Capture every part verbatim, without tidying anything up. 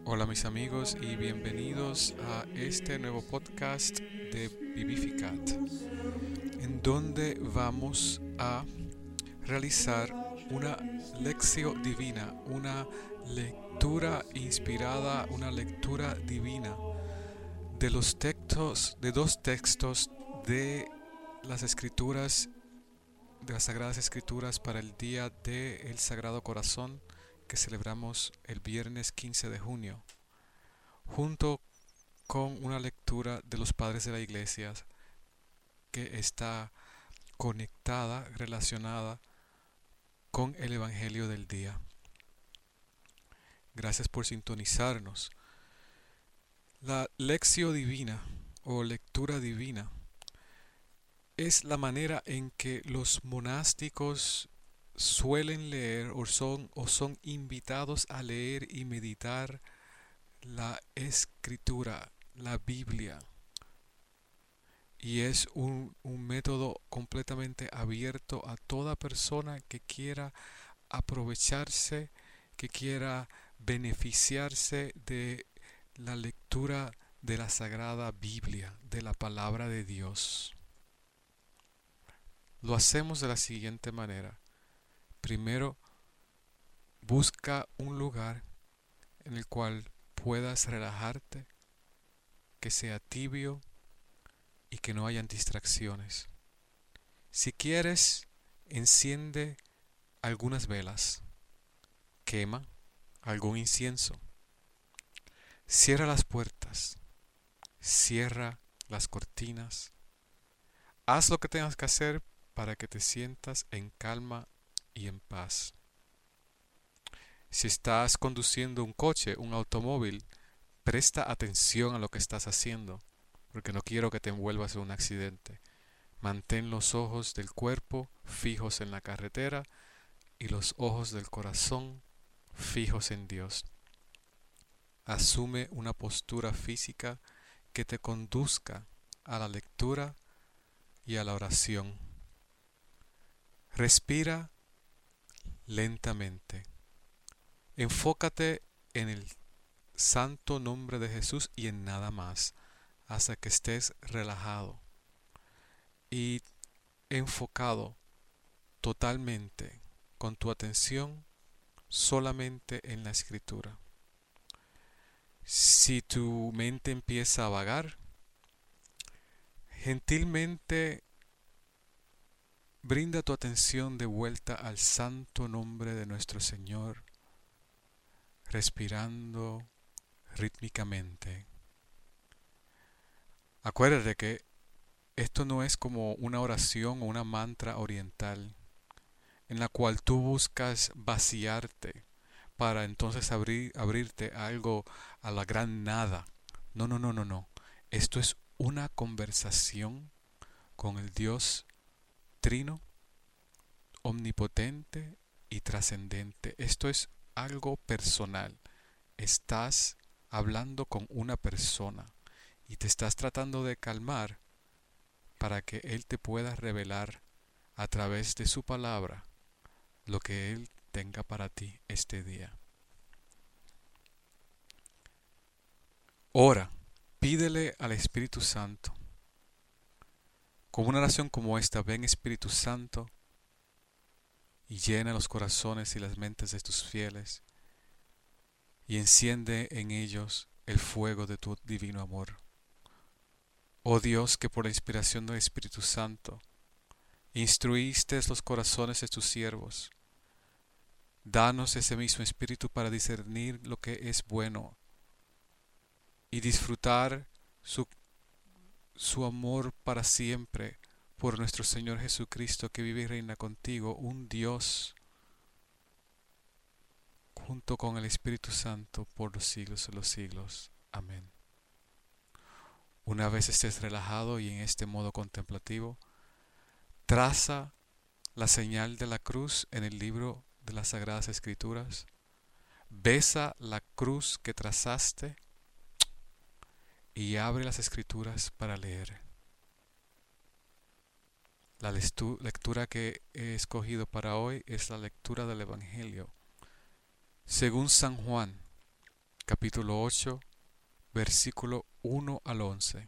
Hola mis amigos y bienvenidos a este nuevo podcast de Vivificat, en donde vamos a realizar una lección divina, una lectura inspirada, una lectura divina de los textos, de dos textos de las escrituras, de las Sagradas Escrituras para el Día del Sagrado Corazón que celebramos el viernes quince de junio, junto con una lectura de los padres de la iglesia que está conectada, relacionada con el Evangelio del día. Gracias por sintonizarnos. La lección divina o lectura divina es la manera en que los monásticos suelen leer o son, o son invitados a leer y meditar la escritura, la Biblia. Y es un, un método completamente abierto a toda persona que quiera aprovecharse, que quiera beneficiarse de la lectura de la Sagrada Biblia, de la palabra de Dios. Lo hacemos de la siguiente manera. Primero, busca un lugar en el cual puedas relajarte, que sea tibio y que no hayan distracciones. Si quieres, enciende algunas velas, quema algún incienso, cierra las puertas, cierra las cortinas, haz lo que tengas que hacer para que te sientas en calma y en paz. Si estás conduciendo un coche, un automóvil, presta atención a lo que estás haciendo, porque no quiero que te envuelvas en un accidente. Mantén los ojos del cuerpo fijos en la carretera y los ojos del corazón fijos en Dios. Asume una postura física que te conduzca a la lectura y a la oración. Respira lentamente. Enfócate en el santo nombre de Jesús y en nada más, hasta que estés relajado y enfocado totalmente con tu atención solamente en la escritura. Si tu mente empieza a vagar, gentilmente brinda tu atención de vuelta al santo nombre de nuestro Señor, respirando rítmicamente. Acuérdate que esto no es como una oración o una mantra oriental en la cual tú buscas vaciarte para entonces abrir, abrirte a algo, a la gran nada. No, no, no, no, no. Esto es una conversación con el Dios trino, omnipotente y trascendente. Esto es algo personal. Estás hablando con una persona y te estás tratando de calmar para que Él te pueda revelar a través de su palabra lo que Él tenga para ti este día. Ora, pídele al Espíritu Santo. Con una oración como esta, ven Espíritu Santo y llena los corazones y las mentes de tus fieles y enciende en ellos el fuego de tu divino amor. Oh Dios, que por la inspiración del Espíritu Santo instruiste los corazones de tus siervos, danos ese mismo Espíritu para discernir lo que es bueno y disfrutar su, su amor para siempre por nuestro Señor Jesucristo, que vive y reina contigo, un Dios junto con el Espíritu Santo por los siglos de los siglos. Amén. Una vez estés relajado y en este modo contemplativo, traza la señal de la cruz en el libro de las Sagradas Escrituras, besa la cruz que trazaste y abre las Escrituras para leer. La lectura que he escogido para hoy es la lectura del Evangelio según San Juan, capítulo ocho, versículo uno al once.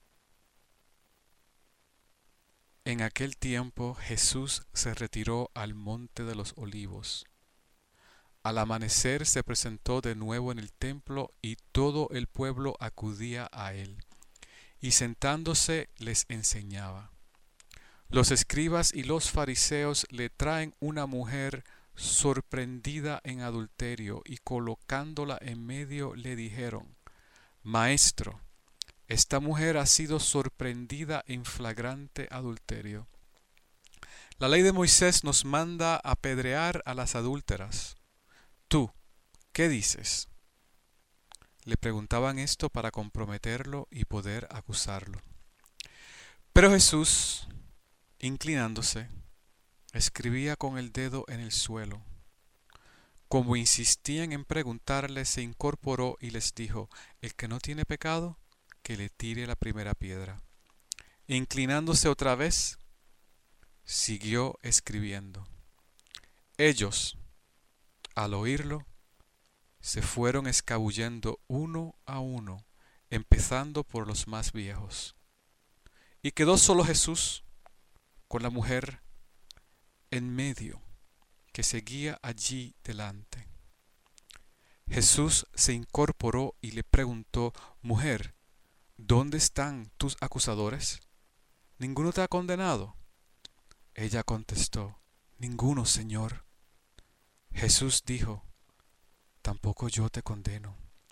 En aquel tiempo Jesús se retiró al monte de los olivos. Al amanecer se presentó de nuevo en el templo y todo el pueblo acudía a él, y sentándose les enseñaba. Los escribas y los fariseos le traen una mujer sorprendida en adulterio y colocándola en medio le dijeron: Maestro, esta mujer ha sido sorprendida en flagrante adulterio. La ley de Moisés nos manda apedrear a las adúlteras. ¿Tú qué dices? Le preguntaban esto para comprometerlo y poder acusarlo. Pero Jesús, inclinándose, escribía con el dedo en el suelo. Como insistían en preguntarle, se incorporó y les dijo: El que no tiene pecado, que le tire la primera piedra. Inclinándose otra vez, siguió escribiendo. Ellos, al oírlo, se fueron escabullendo uno a uno, empezando por los más viejos. Y quedó solo Jesús con la mujer en medio, que seguía allí delante. Jesús se incorporó y le preguntó: Mujer, ¿dónde están tus acusadores? ¿Ninguno te ha condenado? Ella contestó: Ninguno, Señor. Jesús dijo: Tampoco yo te condeno.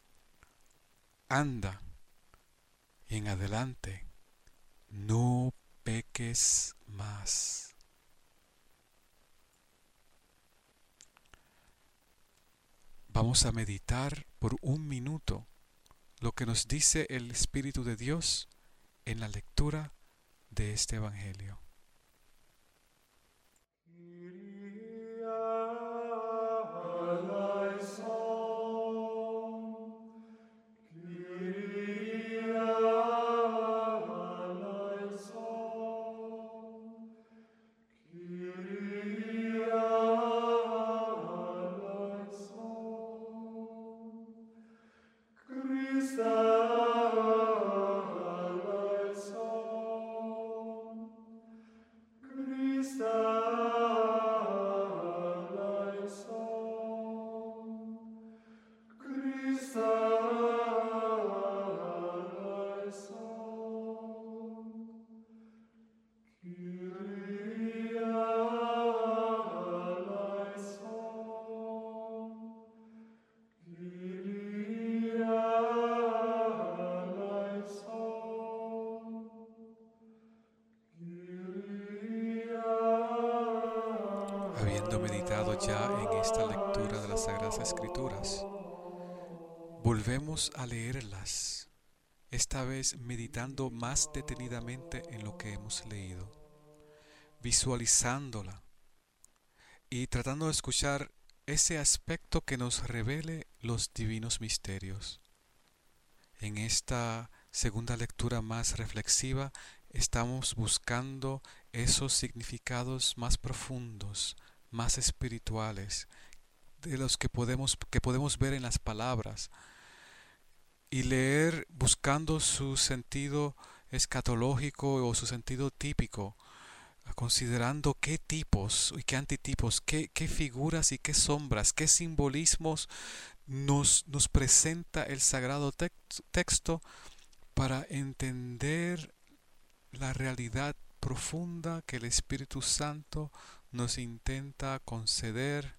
Anda, y en adelante no peques más. Vamos a meditar por un minuto lo que nos dice el Espíritu de Dios en la lectura de este Evangelio. Habiendo meditado ya en esta lectura de las Sagradas Escrituras, volvemos a leerlas, esta vez meditando más detenidamente en lo que hemos leído, visualizándola y tratando de escuchar ese aspecto que nos revele los divinos misterios. En esta segunda lectura más reflexiva estamos buscando esos significados más profundos, más espirituales, de los que podemos, que podemos ver en las palabras, y leer buscando su sentido escatológico o su sentido típico, considerando qué tipos y qué antitipos, qué, qué figuras y qué sombras, qué simbolismos nos, nos presenta el sagrado tex- texto para entender la realidad profunda que el Espíritu Santo nos intenta conceder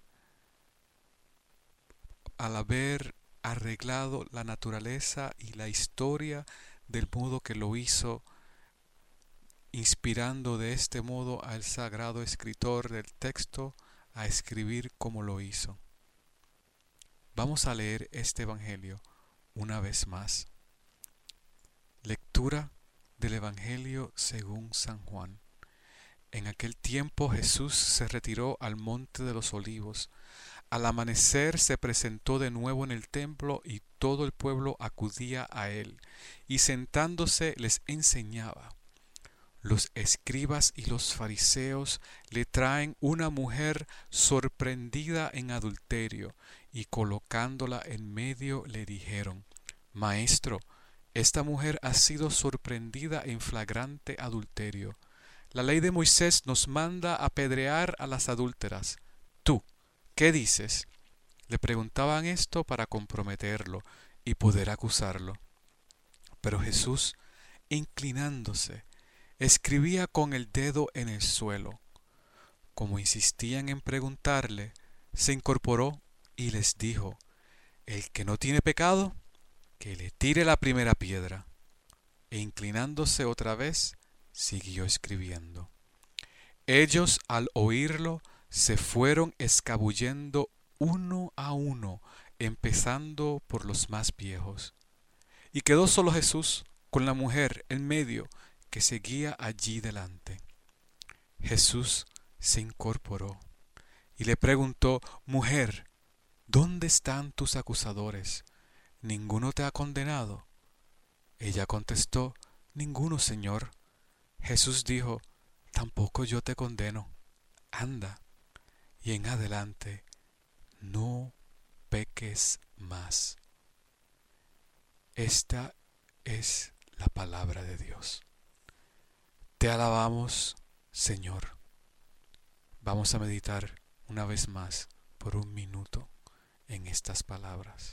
al haber arreglado la naturaleza y la historia del modo que lo hizo, inspirando de este modo al sagrado escritor del texto a escribir como lo hizo. Vamos a leer este Evangelio una vez más. Lectura del Evangelio según San Juan. En aquel tiempo Jesús se retiró al monte de los olivos. Al amanecer se presentó de nuevo en el templo y todo el pueblo acudía a él, y sentándose les enseñaba. los escribas y los fariseos le traen una mujer sorprendida en adulterio, y colocándola en medio le dijeron: Maestro, esta mujer ha sido sorprendida en flagrante adulterio. La ley de Moisés nos manda apedrear a las adúlteras. ¿Tú qué dices? Le preguntaban esto para comprometerlo y poder acusarlo. Pero Jesús, inclinándose, escribía con el dedo en el suelo. Como insistían en preguntarle, se incorporó y les dijo: El que no tiene pecado, que le tire la primera piedra. E inclinándose otra vez, siguió escribiendo. Ellos, al oírlo, se fueron escabullendo uno a uno, empezando por los más viejos. Y quedó solo Jesús con la mujer en medio, que seguía allí delante. Jesús se incorporó y le preguntó: Mujer, ¿dónde están tus acusadores? ¿Ninguno te ha condenado? Ella contestó: Ninguno, Señor. Jesús dijo: Tampoco yo te condeno. Anda, y en adelante no peques más. Esta es la palabra de Dios. Te alabamos, Señor. Vamos a meditar una vez más por un minuto en estas palabras.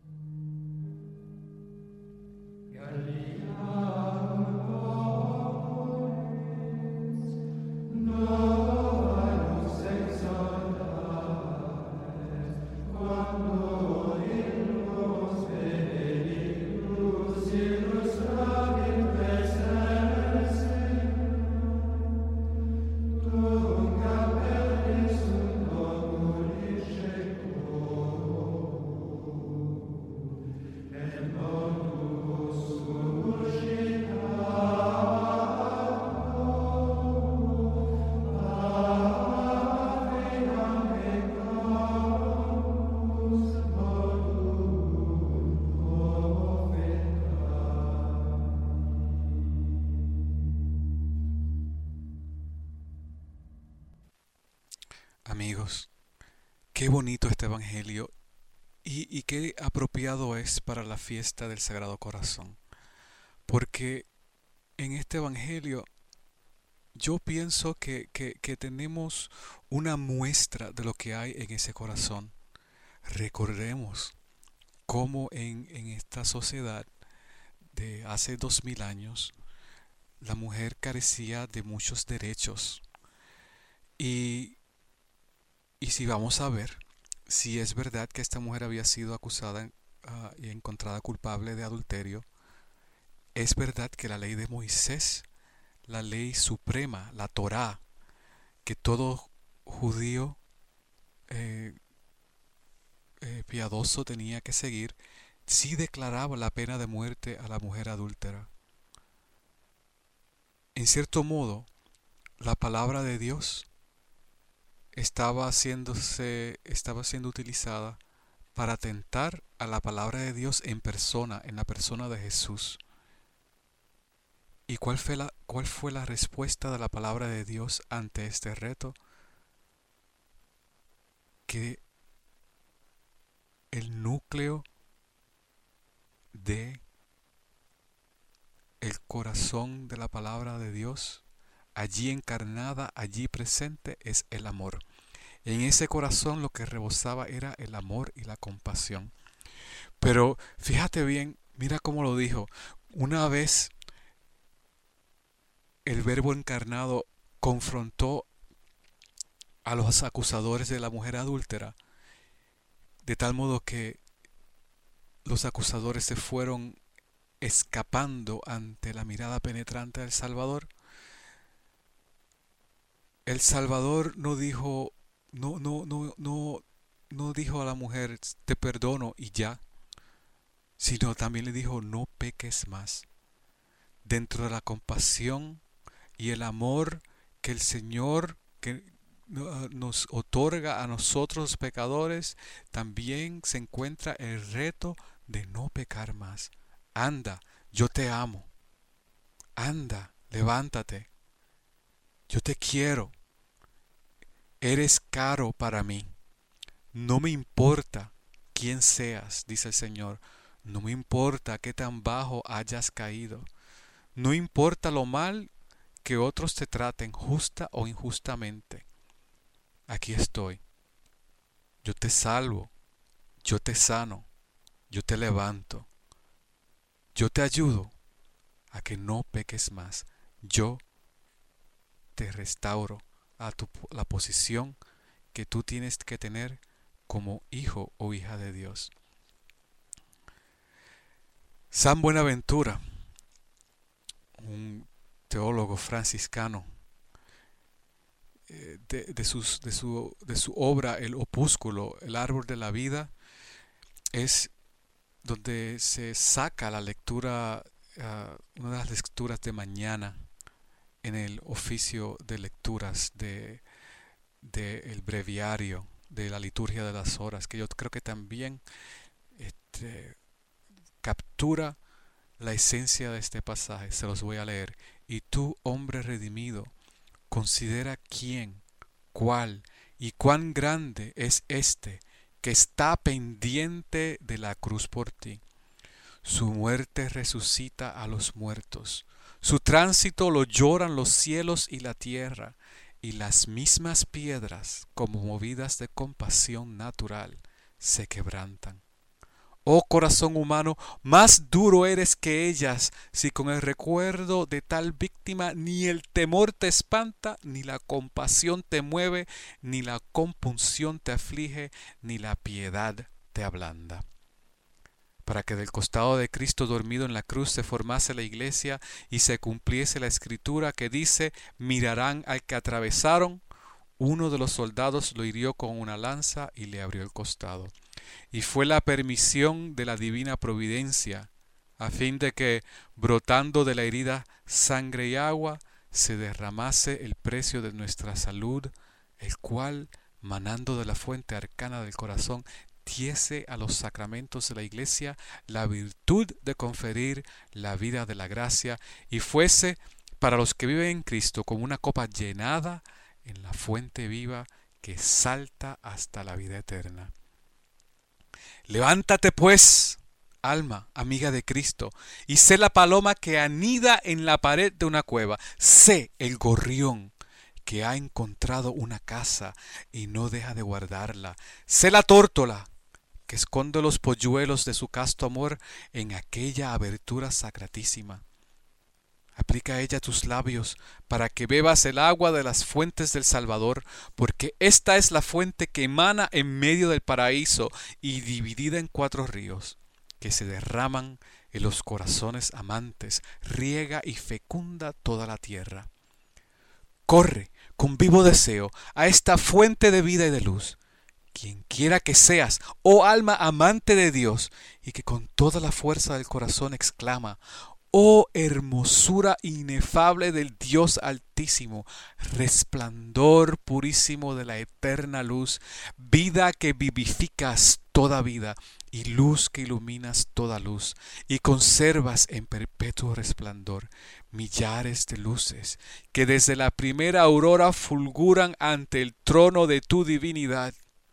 Amigos, qué bonito este Evangelio y, y qué apropiado es para la fiesta del Sagrado Corazón. Porque en este Evangelio yo pienso que, que, que tenemos una muestra de lo que hay en ese corazón. Recordemos cómo en, en esta sociedad de hace dos mil años la mujer carecía de muchos derechos. Y Y si vamos a ver, si es verdad que esta mujer había sido acusada uh, y encontrada culpable de adulterio, es verdad que la ley de Moisés, la ley suprema, la Torá, que todo judío eh, eh, piadoso tenía que seguir, sí declaraba la pena de muerte a la mujer adúltera. En cierto modo, la palabra de Dios estaba haciéndose, estaba siendo utilizada para atentar a la palabra de Dios en persona, en la persona de Jesús. ¿Y cuál fue la, cuál fue la respuesta de la palabra de Dios ante este reto? Que el núcleo de el corazón de la palabra de Dios, allí encarnada, allí presente, es el amor. En ese corazón lo que rebosaba era el amor y la compasión. Pero fíjate bien, mira cómo lo dijo. Una vez el Verbo encarnado confrontó a los acusadores de la mujer adúltera, de tal modo que los acusadores se fueron escapando ante la mirada penetrante del Salvador. El Salvador no dijo, no, no, no, no, no dijo a la mujer: te perdono y ya, sino también le dijo: no peques más. Dentro de la compasión y el amor que el Señor que nos otorga a nosotros los pecadores, también se encuentra el reto de no pecar más. Anda, yo te amo. Anda, levántate, yo te quiero, eres caro para mí. No me importa quién seas, dice el Señor, no me importa qué tan bajo hayas caído, no importa lo mal que otros te traten justa o injustamente. Aquí estoy, yo te salvo, yo te sano, yo te levanto, yo te ayudo a que no peques más, yo te restauro a tu, la posición que tú tienes que tener como hijo o hija de Dios. San Buenaventura, un teólogo franciscano, eh, de, de, sus, de, su, de su obra El Opúsculo, El Árbol de la Vida, es donde se saca la lectura, uh, una de las lecturas de mañana en el oficio de lecturas de, de el breviario de la liturgia de las horas, que yo creo que también este, captura la esencia de este pasaje. Se los voy a leer. Y tú, hombre redimido, considera quién, cuál y cuán grande es este que está pendiente de la cruz por ti. Su muerte resucita a los muertos. Su tránsito lo lloran los cielos y la tierra, y las mismas piedras, como movidas de compasión natural, se quebrantan. Oh corazón humano, más duro eres que ellas, si con el recuerdo de tal víctima ni el temor te espanta, ni la compasión te mueve, ni la compunción te aflige, ni la piedad te ablanda. Para que del costado de Cristo dormido en la cruz se formase la iglesia y se cumpliese la escritura que dice: mirarán al que atravesaron. Uno de los soldados lo hirió con una lanza y le abrió el costado. Y fue la permisión de la divina providencia, a fin de que, brotando de la herida sangre y agua, se derramase el precio de nuestra salud, el cual, manando de la fuente arcana del corazón, diese a los sacramentos de la iglesia la virtud de conferir la vida de la gracia, y fuese para los que viven en Cristo como una copa llenada en la fuente viva que salta hasta la vida eterna. Levántate pues, alma, amiga de Cristo, y sé la paloma que anida en la pared de una cueva. Sé el gorrión que ha encontrado una casa y no deja de guardarla. Sé la tórtola que esconde los polluelos de su casto amor en aquella abertura sacratísima. Aplica a ella tus labios para que bebas el agua de las fuentes del Salvador, porque esta es la fuente que emana en medio del paraíso y dividida en cuatro ríos, que se derraman en los corazones amantes, riega y fecunda toda la tierra. Corre con vivo deseo a esta fuente de vida y de luz, quien quiera que seas, oh alma amante de Dios, y que con toda la fuerza del corazón exclama: oh hermosura inefable del Dios Altísimo, resplandor purísimo de la eterna luz, vida que vivificas toda vida, y luz que iluminas toda luz, y conservas en perpetuo resplandor millares de luces, que desde la primera aurora fulguran ante el trono de tu divinidad.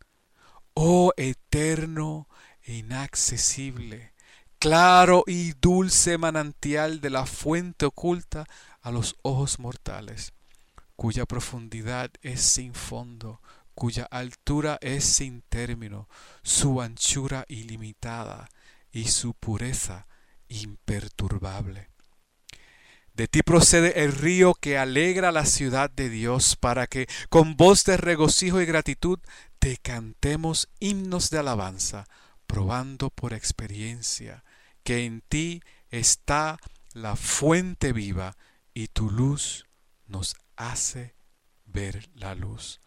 Oh eterno e inaccesible, claro y dulce manantial de la fuente oculta a los ojos mortales, cuya profundidad es sin fondo, cuya altura es sin término, su anchura ilimitada y su pureza imperturbable. De ti procede el río que alegra la ciudad de Dios, para que con voz de regocijo y gratitud te cantemos himnos de alabanza, probando por experiencia que en ti está la fuente viva y tu luz nos hace ver la luz.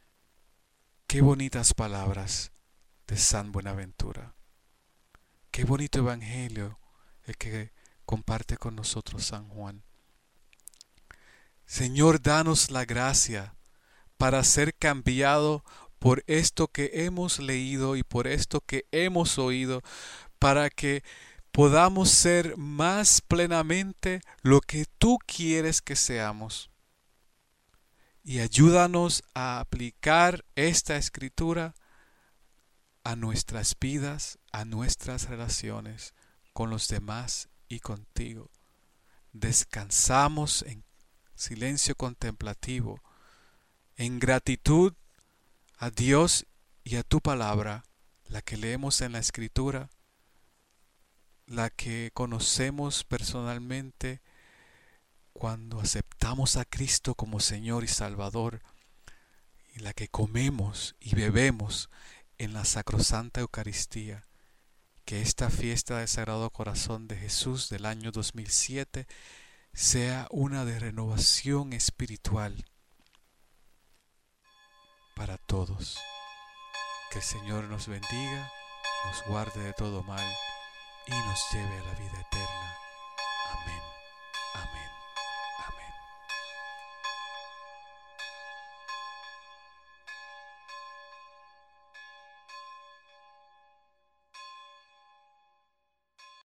Qué bonitas palabras de San Buenaventura. Qué bonito evangelio el que comparte con nosotros San Juan. Señor, danos la gracia para ser cambiado por esto que hemos leído y por esto que hemos oído, para que podamos ser más plenamente lo que tú quieres que seamos. Y ayúdanos a aplicar esta escritura a nuestras vidas, a nuestras relaciones con los demás y contigo. Descansamos en silencio contemplativo, en gratitud a Dios y a tu palabra, la que leemos en la escritura, la que conocemos personalmente cuando aceptamos a Cristo como Señor y Salvador, y la que comemos y bebemos en la sacrosanta Eucaristía. Que esta fiesta del Sagrado Corazón de Jesús del año dos mil siete sea una de renovación espiritual para todos. Que el Señor nos bendiga, nos guarde de todo mal y nos lleve a la vida eterna.